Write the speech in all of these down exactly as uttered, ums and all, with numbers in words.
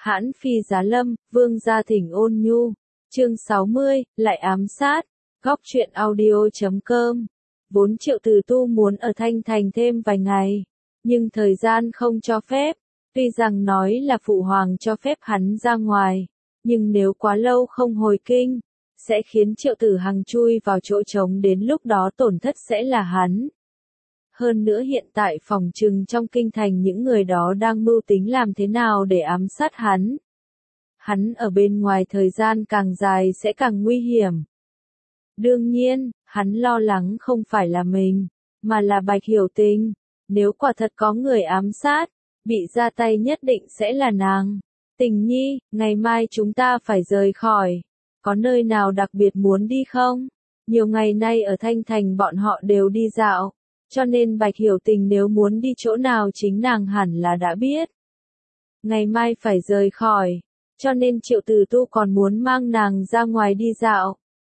Hãn phi giá lâm, vương gia thỉnh ôn nhu. Chương sáu mươi, lại ám sát. Góc truyện audio chấm com. Vốn Triệu Từ Tu muốn ở Thanh Thành thêm vài ngày, nhưng thời gian không cho phép. Tuy rằng nói là phụ hoàng cho phép hắn ra ngoài, nhưng nếu quá lâu không hồi kinh, sẽ khiến Triệu Tử Hằng chui vào chỗ trống, đến lúc đó tổn thất sẽ là hắn. Hơn nữa hiện tại phòng trừng trong kinh thành những người đó đang mưu tính làm thế nào để ám sát hắn. Hắn ở bên ngoài thời gian càng dài sẽ càng nguy hiểm. Đương nhiên, hắn lo lắng không phải là mình, mà là Bạch Hiểu Tình. Nếu quả thật có người ám sát, bị ra tay nhất định sẽ là nàng. Tình nhi, ngày mai chúng ta phải rời khỏi. Có nơi nào đặc biệt muốn đi không? Nhiều ngày nay ở Thanh Thành bọn họ đều đi dạo, cho nên Bạch Hiểu Tình nếu muốn đi chỗ nào chính nàng hẳn là đã biết. Ngày mai phải rời khỏi, cho nên Triệu Từ Tu còn muốn mang nàng ra ngoài đi dạo.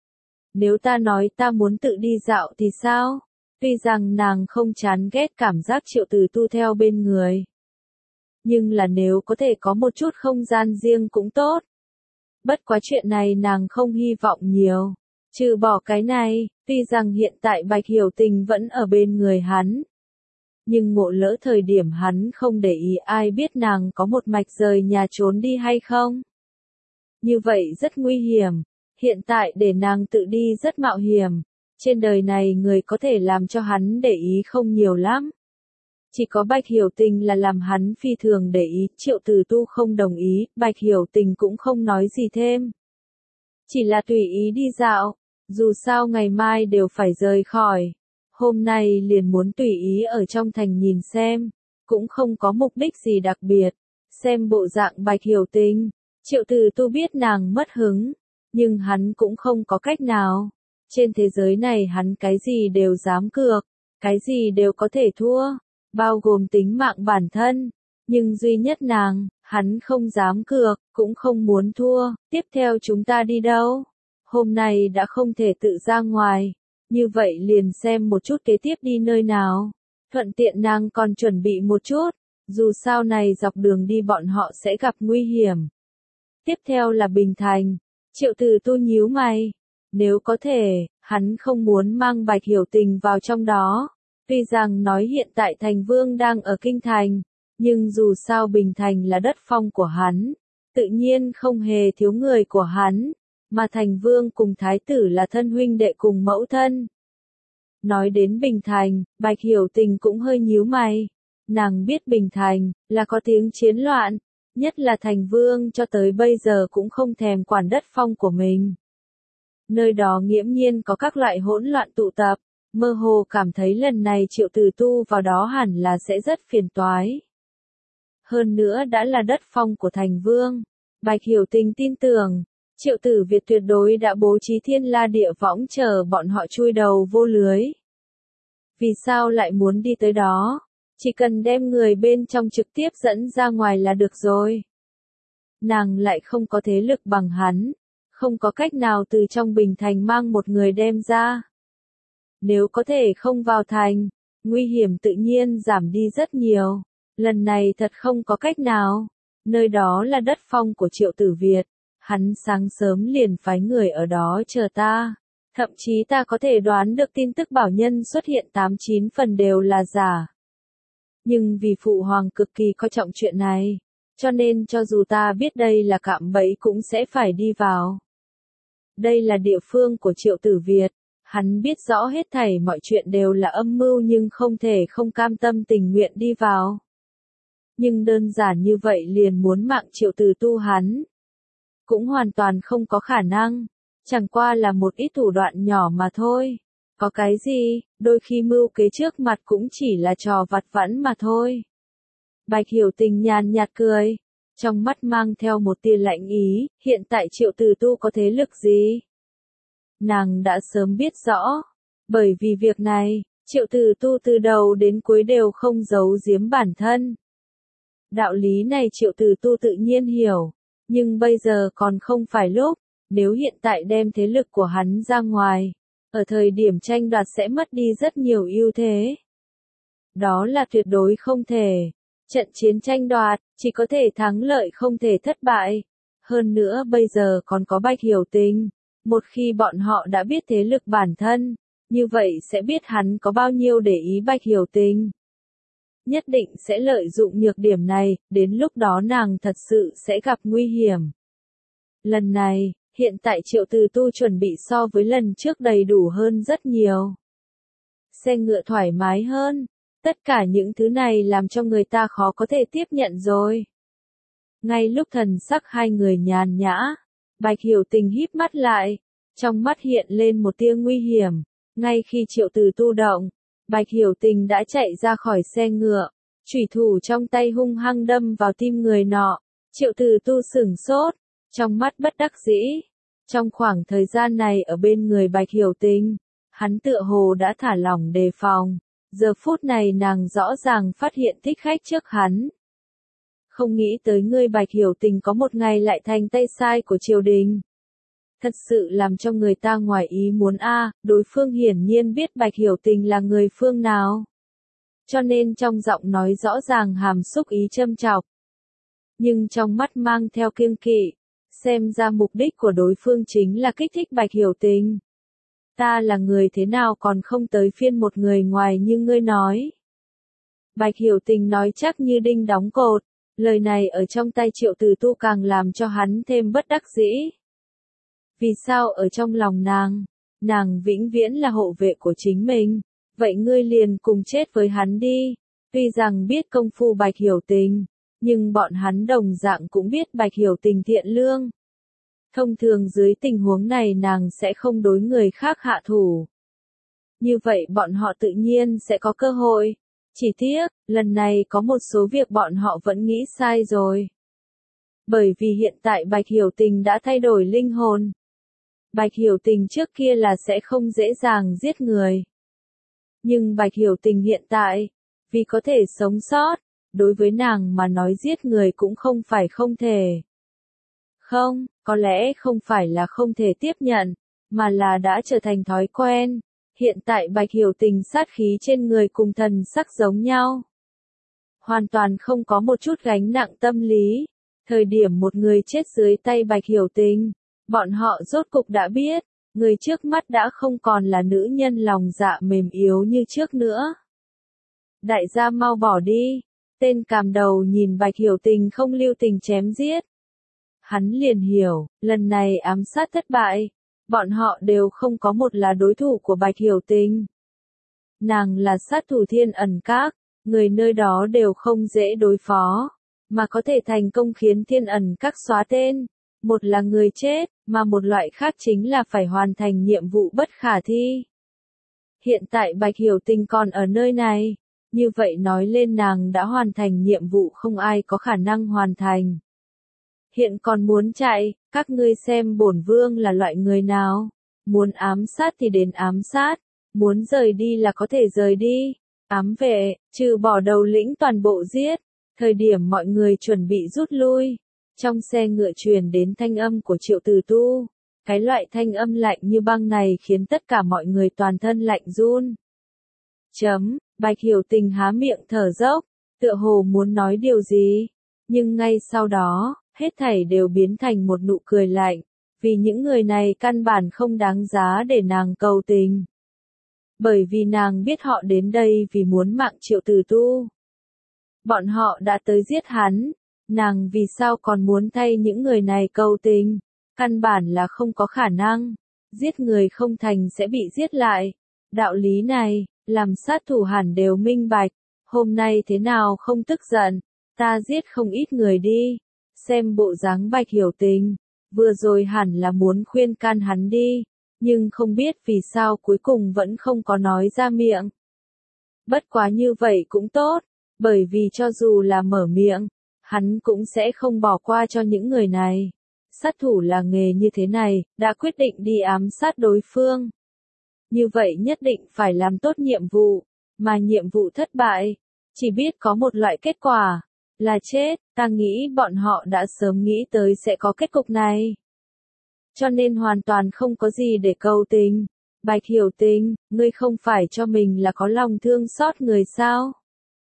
Nếu ta nói ta muốn tự đi dạo thì sao? Tuy rằng nàng không chán ghét cảm giác Triệu Từ Tu theo bên người, nhưng là nếu có thể có một chút không gian riêng cũng tốt. Bất quá chuyện này nàng không hy vọng nhiều. Trừ bỏ cái này, tuy rằng hiện tại Bạch Hiểu Tình vẫn ở bên người hắn, nhưng ngộ lỡ thời điểm hắn không để ý ai biết nàng có một mạch rời nhà trốn đi hay không. Như vậy rất nguy hiểm. Hiện tại để nàng tự đi rất mạo hiểm. Trên đời này người có thể làm cho hắn để ý không nhiều lắm. Chỉ có Bạch Hiểu Tình là làm hắn phi thường để ý. Triệu Từ Tu không đồng ý, Bạch Hiểu Tình cũng không nói gì thêm. Chỉ là tùy ý đi dạo. Dù sao ngày mai đều phải rời khỏi. Hôm nay liền muốn tùy ý ở trong thành nhìn xem. Cũng không có mục đích gì đặc biệt. Xem bộ dạng Bạch Hiểu Tình. Triệu Từ Tu biết nàng mất hứng. Nhưng hắn cũng không có cách nào. Trên thế giới này hắn cái gì đều dám cược. Cái gì đều có thể thua. Bao gồm tính mạng bản thân. Nhưng duy nhất nàng, hắn không dám cược, cũng không muốn thua. Tiếp theo chúng ta đi đâu? Hôm nay đã không thể tự ra ngoài. Như vậy liền xem một chút kế tiếp đi nơi nào. Thuận tiện nàng còn chuẩn bị một chút. Dù sao này dọc đường đi bọn họ sẽ gặp nguy hiểm. Tiếp theo là Bình Thành. Triệu Từ Tu nhíu mày. Nếu có thể, hắn không muốn mang Bạch Hiểu Tình vào trong đó. Tuy rằng nói hiện tại Thành Vương đang ở Kinh Thành, nhưng dù sao Bình Thành là đất phong của hắn, tự nhiên không hề thiếu người của hắn, mà Thành Vương cùng Thái tử là thân huynh đệ cùng mẫu thân. Nói đến Bình Thành, Bạch Hiểu Tình cũng hơi nhíu mày. Nàng biết Bình Thành là có tiếng chiến loạn, nhất là Thành Vương cho tới bây giờ cũng không thèm quản đất phong của mình. Nơi đó nghiễm nhiên có các loại hỗn loạn tụ tập. Mơ hồ cảm thấy lần này Triệu Từ Tu vào đó hẳn là sẽ rất phiền toái. Hơn nữa đã là đất phong của Thành Vương. Bạch Hiểu Tình tin tưởng, Triệu Tử Việt tuyệt đối đã bố trí thiên la địa võng chờ bọn họ chui đầu vô lưới. Vì sao lại muốn đi tới đó? Chỉ cần đem người bên trong trực tiếp dẫn ra ngoài là được rồi. Nàng lại không có thế lực bằng hắn, không có cách nào từ trong Bình Thành mang một người đem ra. Nếu có thể không vào thành, nguy hiểm tự nhiên giảm đi rất nhiều. Lần này thật không có cách nào. Nơi đó là đất phong của Triệu Tử Việt. Hắn sáng sớm liền phái người ở đó chờ ta. Thậm chí ta có thể đoán được tin tức bảo nhân xuất hiện tám chín phần đều là giả. Nhưng vì Phụ Hoàng cực kỳ coi trọng chuyện này, cho nên cho dù ta biết đây là cạm bẫy cũng sẽ phải đi vào. Đây là địa phương của Triệu Tử Việt. Hắn biết rõ hết thảy mọi chuyện đều là âm mưu nhưng không thể không cam tâm tình nguyện đi vào. Nhưng đơn giản như vậy liền muốn mạng Triệu Từ Tu hắn. Cũng hoàn toàn không có khả năng. Chẳng qua là một ít thủ đoạn nhỏ mà thôi. Có cái gì, đôi khi mưu kế trước mặt cũng chỉ là trò vặt vãnh mà thôi. Bạch Hiểu Tình nhàn nhạt cười. Trong mắt mang theo một tia lạnh ý, hiện tại Triệu Từ Tu có thế lực gì? Nàng đã sớm biết rõ. Bởi vì việc này, Triệu Từ Tu từ đầu đến cuối đều không giấu giếm bản thân. Đạo lý này Triệu Từ Tu tự nhiên hiểu. Nhưng bây giờ còn không phải lúc. Nếu hiện tại đem thế lực của hắn ra ngoài, ở thời điểm tranh đoạt sẽ mất đi rất nhiều ưu thế. Đó là tuyệt đối không thể. Trận chiến tranh đoạt, chỉ có thể thắng lợi không thể thất bại. Hơn nữa bây giờ còn có Bạch Hiểu Tình. Một khi bọn họ đã biết thế lực bản thân, như vậy sẽ biết hắn có bao nhiêu để ý Bạch Hiểu Tình. Nhất định sẽ lợi dụng nhược điểm này, đến lúc đó nàng thật sự sẽ gặp nguy hiểm. Lần này, hiện tại Triệu Từ Tu chuẩn bị so với lần trước đầy đủ hơn rất nhiều. Xe ngựa thoải mái hơn, tất cả những thứ này làm cho người ta khó có thể tiếp nhận rồi. Ngay lúc thần sắc hai người nhàn nhã, Bạch Hiểu Tình híp mắt lại, trong mắt hiện lên một tia nguy hiểm. Ngay khi Triệu Từ Tu động, Bạch Hiểu Tình đã chạy ra khỏi xe ngựa, chủy thủ trong tay hung hăng đâm vào tim người nọ. Triệu Từ Tu sửng sốt, trong mắt bất đắc dĩ. Trong khoảng thời gian này ở bên người Bạch Hiểu Tình, hắn tựa hồ đã thả lỏng đề phòng. Giờ phút này nàng rõ ràng phát hiện thích khách trước hắn. Không nghĩ tới ngươi Bạch Hiểu Tình có một ngày lại thành tay sai của triều đình. Thật sự làm cho người ta ngoài ý muốn a, đối phương hiển nhiên biết Bạch Hiểu Tình là người phương nào. Cho nên trong giọng nói rõ ràng hàm xúc ý châm chọc. Nhưng trong mắt mang theo kiêng kỵ, xem ra mục đích của đối phương chính là kích thích Bạch Hiểu Tình. Ta là người thế nào còn không tới phiên một người ngoài như ngươi nói. Bạch Hiểu Tình nói chắc như đinh đóng cột, lời này ở trong tay Triệu Từ Tu càng làm cho hắn thêm bất đắc dĩ. Vì sao ở trong lòng nàng, nàng vĩnh viễn là hộ vệ của chính mình, vậy ngươi liền cùng chết với hắn đi. Tuy rằng biết công phu Bạch Hiểu Tình, nhưng bọn hắn đồng dạng cũng biết Bạch Hiểu Tình thiện lương. Thông thường dưới tình huống này nàng sẽ không đối người khác hạ thủ. Như vậy bọn họ tự nhiên sẽ có cơ hội. Chỉ tiếc, lần này có một số việc bọn họ vẫn nghĩ sai rồi. Bởi vì hiện tại Bạch Hiểu Tình đã thay đổi linh hồn. Bạch Hiểu Tình trước kia là sẽ không dễ dàng giết người. Nhưng Bạch Hiểu Tình hiện tại, vì có thể sống sót, đối với nàng mà nói giết người cũng không phải không thể. Không, có lẽ không phải là không thể tiếp nhận, mà là đã trở thành thói quen. Hiện tại Bạch Hiểu Tình sát khí trên người cùng thần sắc giống nhau. Hoàn toàn không có một chút gánh nặng tâm lý. Thời điểm một người chết dưới tay Bạch Hiểu Tình, bọn họ rốt cục đã biết, người trước mắt đã không còn là nữ nhân lòng dạ mềm yếu như trước nữa. Đại gia mau bỏ đi, tên càm đầu nhìn Bạch Hiểu Tình không lưu tình chém giết. Hắn liền hiểu, lần này ám sát thất bại, bọn họ đều không có một là đối thủ của Bạch Hiểu Tình. Nàng là sát thủ Thiên Ẩn Các, người nơi đó đều không dễ đối phó, mà có thể thành công khiến Thiên Ẩn Các xóa tên. Một là người chết, mà một loại khác chính là phải hoàn thành nhiệm vụ bất khả thi. Hiện tại Bạch Hiểu Tình còn ở nơi này, như vậy nói lên nàng đã hoàn thành nhiệm vụ không ai có khả năng hoàn thành. Hiện còn muốn chạy, các ngươi xem bổn vương là loại người nào, muốn ám sát thì đến ám sát, muốn rời đi là có thể rời đi, ám vệ, trừ bỏ đầu lĩnh toàn bộ giết, thời điểm mọi người chuẩn bị rút lui. Trong xe ngựa truyền đến thanh âm của Triệu Từ Tu, cái loại thanh âm lạnh như băng này khiến tất cả mọi người toàn thân lạnh run. Chấm, Bạch Hiểu Tình há miệng thở dốc, tựa hồ muốn nói điều gì, nhưng ngay sau đó, hết thảy đều biến thành một nụ cười lạnh, vì những người này căn bản không đáng giá để nàng cầu tình. Bởi vì nàng biết họ đến đây vì muốn mạng Triệu Từ Tu. Bọn họ đã tới giết hắn. Nàng vì sao còn muốn thay những người này cầu tình, căn bản là không có khả năng, giết người không thành sẽ bị giết lại. Đạo lý này, làm sát thủ hẳn đều minh bạch, hôm nay thế nào không tức giận, ta giết không ít người đi, xem bộ dáng Bạch Hiểu Tình, vừa rồi hẳn là muốn khuyên can hắn đi, nhưng không biết vì sao cuối cùng vẫn không có nói ra miệng. Bất quá như vậy cũng tốt, bởi vì cho dù là mở miệng, hắn cũng sẽ không bỏ qua cho những người này. Sát thủ là nghề như thế này, đã quyết định đi ám sát đối phương. Như vậy nhất định phải làm tốt nhiệm vụ, mà nhiệm vụ thất bại, chỉ biết có một loại kết quả, là chết. Ta nghĩ bọn họ đã sớm nghĩ tới sẽ có kết cục này. Cho nên hoàn toàn không có gì để cầu tình. Bạch Hiểu Tình, ngươi không phải cho mình là có lòng thương xót người sao?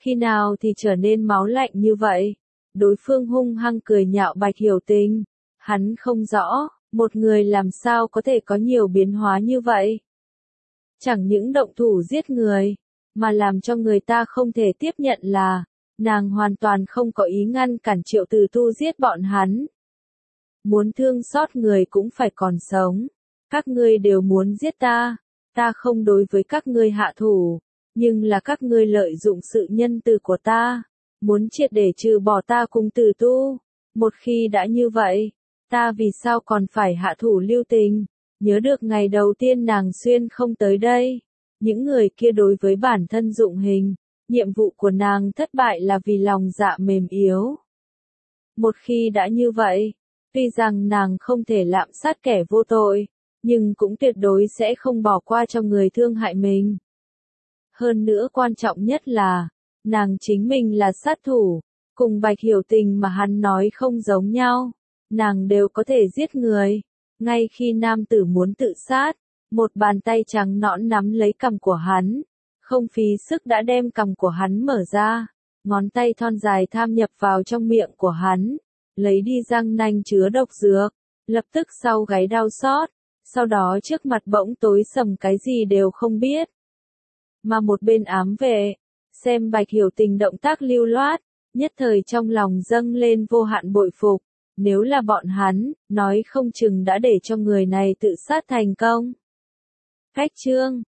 Khi nào thì trở nên máu lạnh như vậy? Đối phương hung hăng cười nhạo Bạch Hiểu Tình. Hắn không rõ, một người làm sao có thể có nhiều biến hóa như vậy. Chẳng những động thủ giết người, mà làm cho người ta không thể tiếp nhận là, nàng hoàn toàn không có ý ngăn cản Triệu Từ Tu giết bọn hắn. Muốn thương xót người cũng phải còn sống. Các ngươi đều muốn giết ta, ta không đối với các ngươi hạ thủ, nhưng là các ngươi lợi dụng sự nhân từ của ta, muốn triệt để trừ bỏ ta cùng Từ Tu. Một khi đã như vậy, ta vì sao còn phải hạ thủ lưu tình? Nhớ được ngày đầu tiên nàng xuyên không tới đây, những người kia đối với bản thân dụng hình, nhiệm vụ của nàng thất bại là vì lòng dạ mềm yếu. Một khi đã như vậy, tuy rằng nàng không thể lạm sát kẻ vô tội, nhưng cũng tuyệt đối sẽ không bỏ qua cho người thương hại mình. Hơn nữa quan trọng nhất là, nàng chính mình là sát thủ, cùng Bạch Hiểu Tình mà hắn nói không giống nhau, nàng đều có thể giết người. Ngay khi nam tử muốn tự sát, một bàn tay trắng nõn nắm lấy cằm của hắn, không phí sức đã đem cằm của hắn mở ra, ngón tay thon dài tham nhập vào trong miệng của hắn, lấy đi răng nanh chứa độc dược, lập tức sau gáy đau xót, sau đó trước mặt bỗng tối sầm cái gì đều không biết. Mà một bên ám vệ, xem Bạch Hiểu Tình động tác lưu loát, nhất thời trong lòng dâng lên vô hạn bội phục. Nếu là bọn hắn, nói không chừng đã để cho người này tự sát thành công. Cách chương